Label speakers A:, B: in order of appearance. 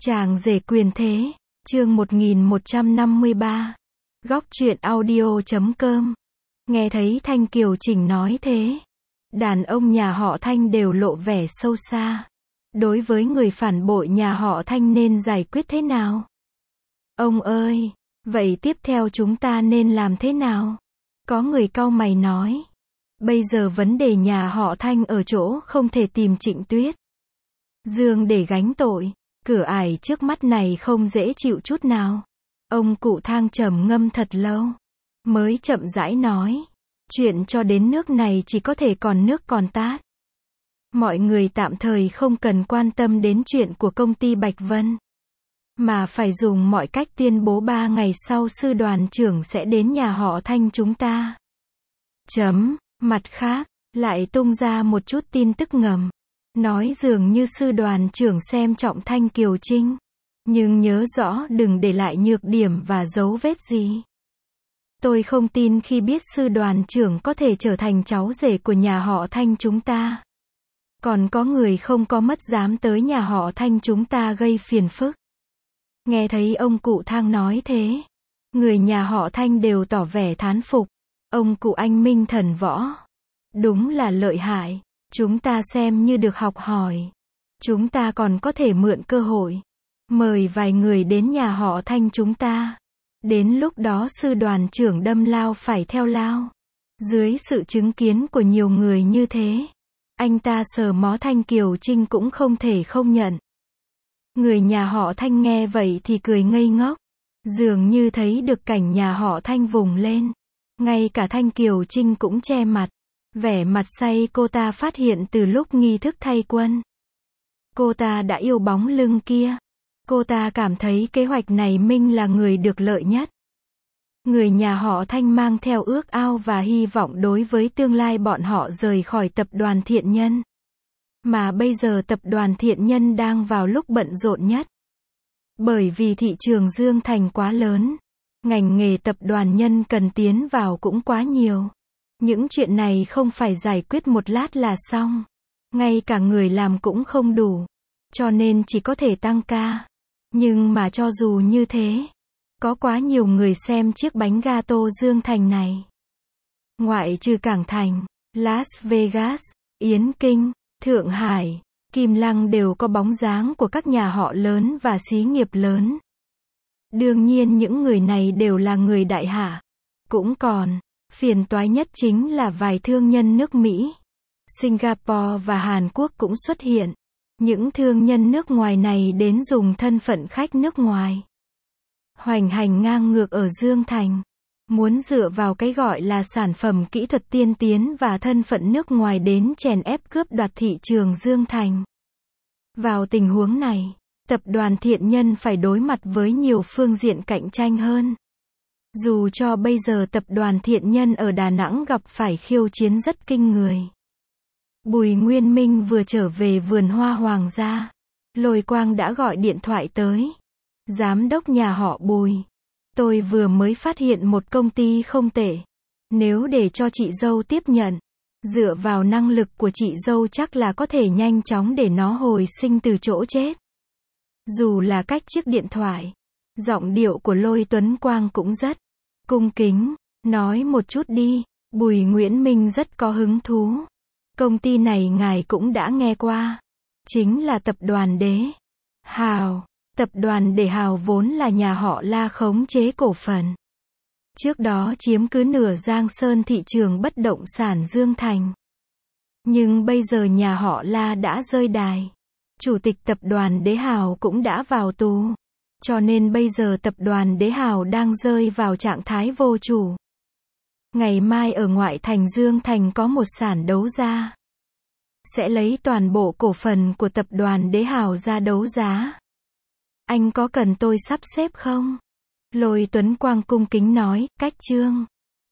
A: Chàng rể quyền thế, chương 1153. Góc truyện audio.com. Nghe thấy Thanh Kiều Chỉnh nói thế, đàn ông nhà họ Thanh đều lộ vẻ sâu xa. Đối với người phản bội nhà họ Thanh nên giải quyết thế nào? Ông ơi, vậy tiếp theo chúng ta nên làm thế nào? Có người cau mày nói. Bây giờ vấn đề nhà họ Thanh ở chỗ không thể tìm Trịnh Tuyết Dương để gánh tội. Cửa ải trước mắt này không dễ chịu chút nào. Ông cụ Thang trầm ngâm thật lâu, mới chậm rãi nói. Chuyện cho đến nước này chỉ có thể còn nước còn tát. Mọi người tạm thời không cần quan tâm đến chuyện của công ty Bạch Vân, mà phải dùng mọi cách tuyên bố 3 ngày sau sư đoàn trưởng sẽ đến nhà họ Thanh chúng ta. Mặt khác, lại tung ra một chút tin tức ngầm. Nói dường như sư đoàn trưởng xem trọng Thanh Kiều Trinh. Nhưng nhớ rõ đừng để lại nhược điểm và dấu vết gì. Tôi không tin khi biết sư đoàn trưởng có thể trở thành cháu rể của nhà họ Thanh chúng ta. Còn có người không có mất dám tới nhà họ Thanh chúng ta gây phiền phức. Nghe thấy ông cụ Thang nói thế, người nhà họ Thanh đều tỏ vẻ thán phục. Ông cụ anh minh thần võ. Đúng là lợi hại. Chúng ta xem như được học hỏi. Chúng ta còn có thể mượn cơ hội mời vài người đến nhà họ Thanh chúng ta. Đến lúc đó sư đoàn trưởng đâm lao phải theo lao. Dưới sự chứng kiến của nhiều người như thế, anh ta sờ mó Thanh Kiều Trinh cũng không thể không nhận. Người nhà họ Thanh nghe vậy thì cười ngây ngốc. Dường như thấy được cảnh nhà họ Thanh vùng lên. Ngay cả Thanh Kiều Trinh cũng che mặt. Vẻ mặt say cô ta phát hiện từ lúc nghi thức thay quân. Cô ta đã yêu bóng lưng kia. Cô ta cảm thấy kế hoạch này Minh là người được lợi nhất. Người nhà họ Thanh mang theo ước ao và hy vọng đối với tương lai bọn họ rời khỏi tập đoàn Thiện Nhân. Mà bây giờ tập đoàn Thiện Nhân đang vào lúc bận rộn nhất. Bởi vì thị trường Dương Thành quá lớn. Ngành nghề tập đoàn Nhân cần tiến vào cũng quá nhiều. Những chuyện này không phải giải quyết một lát là xong. Ngay cả người làm cũng không đủ. Cho nên chỉ có thể tăng ca. Nhưng mà cho dù như thế, có quá nhiều người xem chiếc bánh gato Dương Thành này. Ngoại trừ Cảng Thành, Las Vegas, Yến Kinh, Thượng Hải, Kim Lăng đều có bóng dáng của các nhà họ lớn và xí nghiệp lớn. Đương nhiên những người này đều là người đại hạ. Cũng còn phiền toái nhất chính là vài thương nhân nước Mỹ, Singapore và Hàn Quốc cũng xuất hiện. Những thương nhân nước ngoài này đến dùng thân phận khách nước ngoài. Hoành hành ngang ngược ở Dương Thành. Muốn dựa vào cái gọi là sản phẩm kỹ thuật tiên tiến và thân phận nước ngoài đến chèn ép cướp đoạt thị trường Dương Thành. Vào tình huống này, tập đoàn Thiện Nhân phải đối mặt với nhiều phương diện cạnh tranh hơn. Dù cho bây giờ tập đoàn Thiện Nhân ở Đà Nẵng gặp phải khiêu chiến rất kinh người. Bùi Nguyên Minh vừa trở về vườn hoa Hoàng gia. Lôi Quang đã gọi điện thoại tới. Giám đốc nhà họ Bùi. Tôi vừa mới phát hiện một công ty không tệ. Nếu để cho chị dâu tiếp nhận, dựa vào năng lực của chị dâu chắc là có thể nhanh chóng để nó hồi sinh từ chỗ chết. Dù là cách chiếc điện thoại, giọng điệu của Lôi Tuấn Quang cũng rất cung kính. Nói một chút đi. Bùi Nguyễn Minh rất có hứng thú. Công ty này ngài cũng đã nghe qua. Chính là tập đoàn Đế Hào. Tập đoàn Đế Hào vốn là nhà họ La khống chế cổ phần. Trước đó chiếm cứ nửa Giang Sơn thị trường bất động sản Dương Thành. Nhưng bây giờ nhà họ La đã rơi đài. Chủ tịch tập đoàn Đế Hào cũng đã vào tù. Cho nên bây giờ tập đoàn Đế Hào đang rơi vào trạng thái vô chủ. Ngày mai ở ngoại thành Dương Thành có một sàn đấu giá. Sẽ lấy toàn bộ cổ phần của tập đoàn Đế Hào ra đấu giá. Anh có cần tôi sắp xếp không? Lôi Tuấn Quang cung kính nói, cách trương.